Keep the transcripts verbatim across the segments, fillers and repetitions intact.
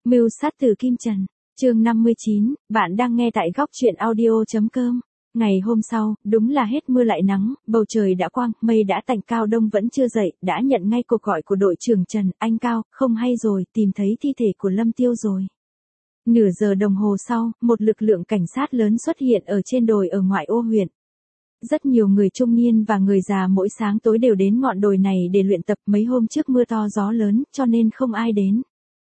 Mưu sát từ Kim Trần, chương năm mươi chín, bạn đang nghe tại góc truyện audio.com. Ngày hôm sau, đúng là hết mưa lại nắng, bầu trời đã quang, mây đã tạnh. Cao Đông vẫn chưa dậy, đã nhận ngay cuộc gọi của đội trưởng Trần. Anh Cao, không hay rồi, tìm thấy thi thể của Lâm Tiêu rồi. Nửa giờ đồng hồ sau, một lực lượng cảnh sát lớn xuất hiện ở trên đồi ở ngoại ô huyện. Rất nhiều người trung niên và người già mỗi sáng tối đều đến ngọn đồi này để luyện tập. Mấy hôm trước mưa to gió lớn, cho nên không ai đến.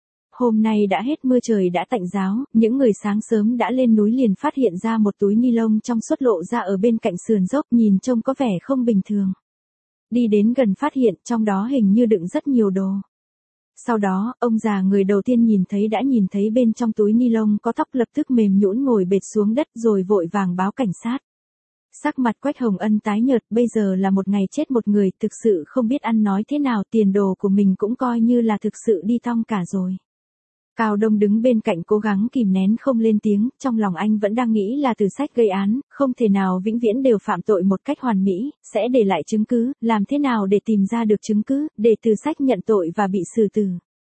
Hôm nay đã hết mưa, trời đã tạnh ráo, những người sáng sớm đã lên núi liền phát hiện ra một túi ni lông trong suốt lộ ra ở bên cạnh sườn dốc, nhìn trông có vẻ không bình thường. Đi đến gần phát hiện trong đó hình như đựng rất nhiều đồ. Sau đó, ông già người đầu tiên nhìn thấy đã nhìn thấy bên trong túi ni lông có tóc, lập tức mềm nhũn ngồi bệt xuống đất rồi vội vàng báo cảnh sát. Sắc mặt Quách Hồng Ân tái nhợt, bây giờ là một ngày chết một người, thực sự không biết ăn nói thế nào, tiền đồ của mình cũng coi như là thực sự đi tong cả rồi. Cao Đông đứng bên cạnh cố gắng kìm nén không lên tiếng, trong lòng anh vẫn đang nghĩ là Từ Sách gây án, không thể nào vĩnh viễn đều phạm tội một cách hoàn mỹ, sẽ để lại chứng cứ, làm thế nào để tìm ra được chứng cứ, để Từ Sách nhận tội và bị xử tử.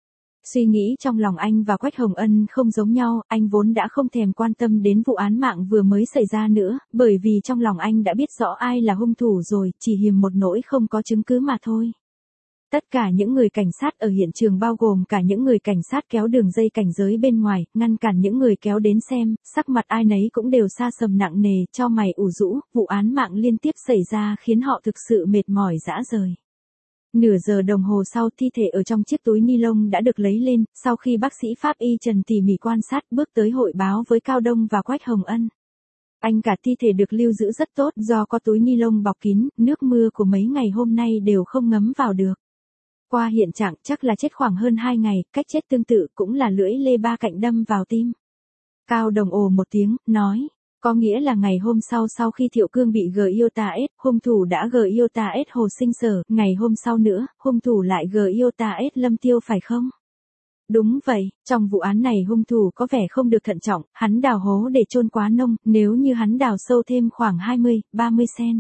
Suy nghĩ trong lòng anh và Quách Hồng Ân không giống nhau, anh vốn đã không thèm quan tâm đến vụ án mạng vừa mới xảy ra nữa, bởi vì trong lòng anh đã biết rõ ai là hung thủ rồi, chỉ hiềm một nỗi không có chứng cứ mà thôi. Tất cả những người cảnh sát ở hiện trường, bao gồm cả những người cảnh sát kéo đường dây cảnh giới bên ngoài, ngăn cản những người kéo đến xem, sắc mặt ai nấy cũng đều sa sầm nặng nề, cho mày ủ rũ, vụ án mạng liên tiếp xảy ra khiến họ thực sự mệt mỏi rã rời. Nửa giờ đồng hồ sau, thi thể ở trong chiếc túi ni lông đã được lấy lên, sau khi bác sĩ pháp y Trần tỉ mỉ quan sát, bước tới hội báo với Cao Đông và Quách Hồng Ân. Anh cả thi thể được lưu giữ rất tốt, do có túi ni lông bọc kín, nước mưa của mấy ngày hôm nay đều không ngấm vào được. Qua hiện trạng chắc là chết khoảng hơn hai ngày, cách chết tương tự cũng là lưỡi lê ba cạnh đâm vào tim. Cao Đồng ồ một tiếng, nói, có nghĩa là ngày hôm sau sau khi Thiệu Cương bị G I O T A S, hung thủ đã G I O T A S Hồ Sinh Sở, ngày hôm sau nữa, hung thủ lại G I O T A S Lâm Tiêu phải không? Đúng vậy, trong vụ án này hung thủ có vẻ không được thận trọng, hắn đào hố để chôn quá nông, nếu như hắn đào sâu thêm khoảng hai mươi, ba mươi xăng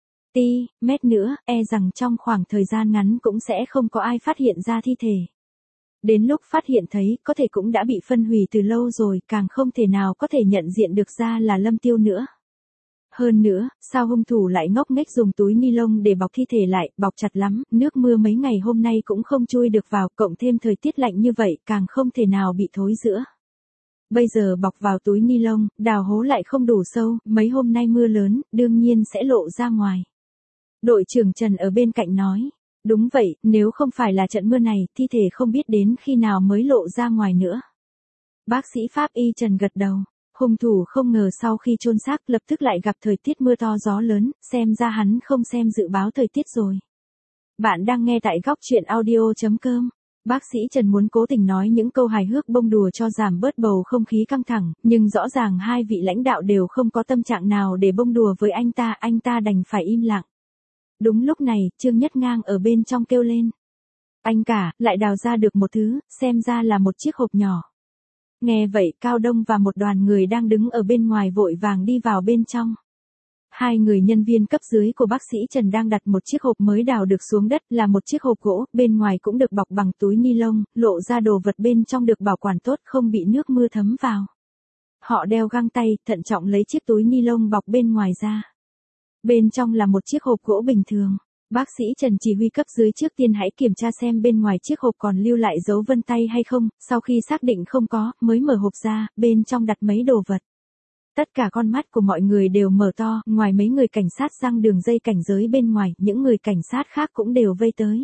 ti mét nữa, e rằng trong khoảng thời gian ngắn cũng sẽ không có ai phát hiện ra thi thể. Đến lúc phát hiện thấy, có thể cũng đã bị phân hủy từ lâu rồi, càng không thể nào có thể nhận diện được ra là Lâm Tiêu nữa. Hơn nữa, sao hung thủ lại ngốc nghếch dùng túi ni lông để bọc thi thể lại, bọc chặt lắm, nước mưa mấy ngày hôm nay cũng không chui được vào, cộng thêm thời tiết lạnh như vậy, càng không thể nào bị thối rữa. Bây giờ bọc vào túi ni lông, đào hố lại không đủ sâu, mấy hôm nay mưa lớn, đương nhiên sẽ lộ ra ngoài. Đội trưởng Trần ở bên cạnh nói, đúng vậy, nếu không phải là trận mưa này, thi thể không biết đến khi nào mới lộ ra ngoài nữa. Bác sĩ pháp y Trần gật đầu, hung thủ không ngờ sau khi chôn xác lập tức lại gặp thời tiết mưa to gió lớn, xem ra hắn không xem dự báo thời tiết rồi. Bạn đang nghe tại góc truyện audio.com. Bác sĩ Trần muốn cố tình nói những câu hài hước bông đùa cho giảm bớt bầu không khí căng thẳng, nhưng rõ ràng hai vị lãnh đạo đều không có tâm trạng nào để bông đùa với anh ta, anh ta đành phải im lặng. Đúng lúc này, Trương Nhất Ngang ở bên trong kêu lên. Anh cả, lại đào ra được một thứ, xem ra là một chiếc hộp nhỏ. Nghe vậy, Cao Đông và một đoàn người đang đứng ở bên ngoài vội vàng đi vào bên trong. Hai người nhân viên cấp dưới của bác sĩ Trần đang đặt một chiếc hộp mới đào được xuống đất, là một chiếc hộp gỗ, bên ngoài cũng được bọc bằng túi ni lông, lộ ra đồ vật bên trong được bảo quản tốt, không bị nước mưa thấm vào. Họ đeo găng tay, thận trọng lấy chiếc túi ni lông bọc bên ngoài ra. Bên trong là một chiếc hộp gỗ bình thường. Bác sĩ Trần chỉ huy cấp dưới trước tiên hãy kiểm tra xem bên ngoài chiếc hộp còn lưu lại dấu vân tay hay không, sau khi xác định không có, mới mở hộp ra, bên trong đặt mấy đồ vật. Tất cả con mắt của mọi người đều mở to, ngoài mấy người cảnh sát giăng đường dây cảnh giới bên ngoài, những người cảnh sát khác cũng đều vây tới.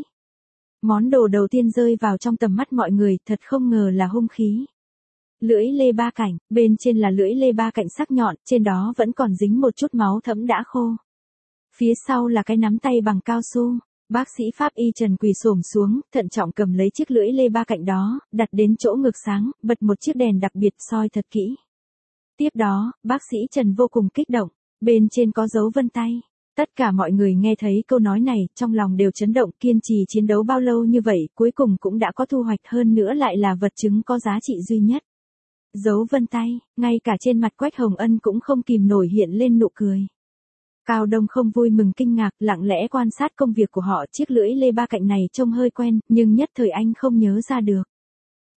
Món đồ đầu tiên rơi vào trong tầm mắt mọi người, thật không ngờ là hung khí. Lưỡi lê ba cạnh, bên trên là lưỡi lê ba cạnh sắc nhọn, trên đó vẫn còn dính một chút máu thẫm đã khô. Phía sau là cái nắm tay bằng cao su. Bác sĩ pháp y Trần quỳ xổm xuống, thận trọng cầm lấy chiếc lưỡi lê ba cạnh đó, đặt đến chỗ ngực sáng, bật một chiếc đèn đặc biệt soi thật kỹ. Tiếp đó, bác sĩ Trần vô cùng kích động, bên trên có dấu vân tay. Tất cả mọi người nghe thấy câu nói này, trong lòng đều chấn động, kiên trì chiến đấu bao lâu như vậy, cuối cùng cũng đã có thu hoạch, hơn nữa lại là vật chứng có giá trị duy nhất. Dấu vân tay, ngay cả trên mặt Quách Hồng Ân cũng không kìm nổi hiện lên nụ cười. Cao Đông không vui mừng kinh ngạc, lặng lẽ quan sát công việc của họ, chiếc lưỡi lê ba cạnh này trông hơi quen, nhưng nhất thời anh không nhớ ra được.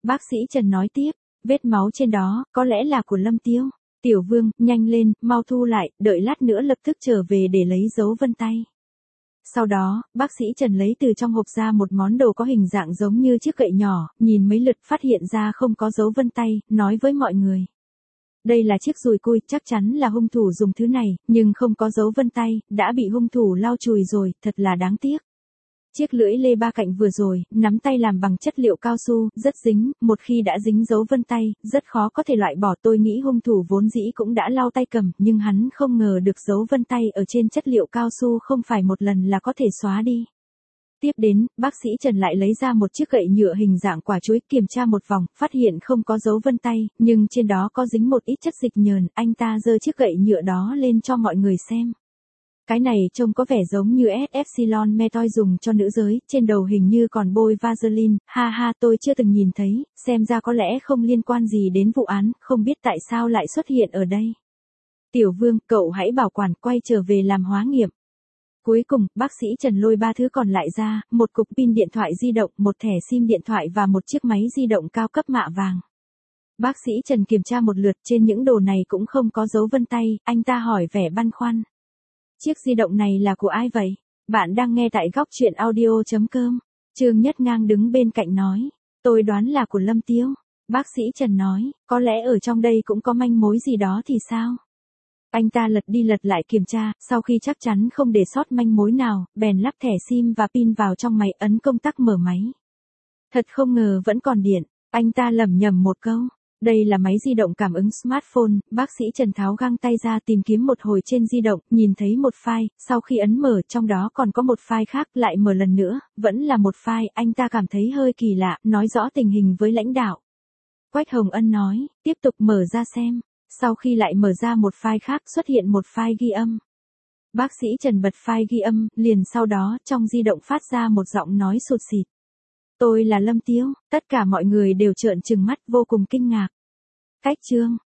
Bác sĩ Trần nói tiếp, vết máu trên đó, có lẽ là của Lâm Tiêu. Tiểu Vương, nhanh lên, mau thu lại, đợi lát nữa lập tức trở về để lấy dấu vân tay. Sau đó, bác sĩ Trần lấy từ trong hộp ra một món đồ có hình dạng giống như chiếc gậy nhỏ, nhìn mấy lượt phát hiện ra không có dấu vân tay, nói với mọi người. Đây là chiếc dùi cui, chắc chắn là hung thủ dùng thứ này, nhưng không có dấu vân tay, đã bị hung thủ lau chùi rồi, thật là đáng tiếc. Chiếc lưỡi lê ba cạnh vừa rồi, nắm tay làm bằng chất liệu cao su, rất dính, một khi đã dính dấu vân tay, rất khó có thể loại bỏ. Tôi nghĩ hung thủ vốn dĩ cũng đã lau tay cầm, nhưng hắn không ngờ được dấu vân tay ở trên chất liệu cao su không phải một lần là có thể xóa đi. Tiếp đến, bác sĩ Trần lại lấy ra một chiếc gậy nhựa hình dạng quả chuối, kiểm tra một vòng, phát hiện không có dấu vân tay, nhưng trên đó có dính một ít chất dịch nhờn, anh ta giơ chiếc gậy nhựa đó lên cho mọi người xem. Cái này trông có vẻ giống như S-Epsilon Methoid dùng cho nữ giới, trên đầu hình như còn bôi Vaseline, ha ha tôi chưa từng nhìn thấy, xem ra có lẽ không liên quan gì đến vụ án, không biết tại sao lại xuất hiện ở đây. Tiểu Vương, cậu hãy bảo quản, quay trở về làm hóa nghiệm. Cuối cùng, bác sĩ Trần lôi ba thứ còn lại ra, một cục pin điện thoại di động, một thẻ sim điện thoại và một chiếc máy di động cao cấp mạ vàng. Bác sĩ Trần kiểm tra một lượt, trên những đồ này cũng không có dấu vân tay, anh ta hỏi vẻ băn khoăn. Chiếc di động này là của ai vậy? Bạn đang nghe tại góc truyện audio chấm com. Trương Nhất Ngang đứng bên cạnh nói. Tôi đoán là của Lâm Tiêu. Bác sĩ Trần nói, có lẽ ở trong đây cũng có manh mối gì đó thì sao? Anh ta lật đi lật lại kiểm tra, sau khi chắc chắn không để sót manh mối nào, bèn lắp thẻ sim và pin vào trong máy, ấn công tắc mở máy. Thật không ngờ vẫn còn điện, anh ta lẩm nhẩm một câu. Đây là máy di động cảm ứng smartphone, bác sĩ Trần tháo găng tay ra tìm kiếm một hồi trên di động, nhìn thấy một file, sau khi ấn mở trong đó còn có một file khác, lại mở lần nữa, vẫn là một file, anh ta cảm thấy hơi kỳ lạ, nói rõ tình hình với lãnh đạo. Quách Hồng Ân nói, tiếp tục mở ra xem, sau khi lại mở ra một file khác xuất hiện một file ghi âm. Bác sĩ Trần bật file ghi âm, liền sau đó trong di động phát ra một giọng nói sụt sịt. Tôi là Lâm Tiêu, tất cả mọi người đều trợn trừng mắt vô cùng kinh ngạc. Cách chương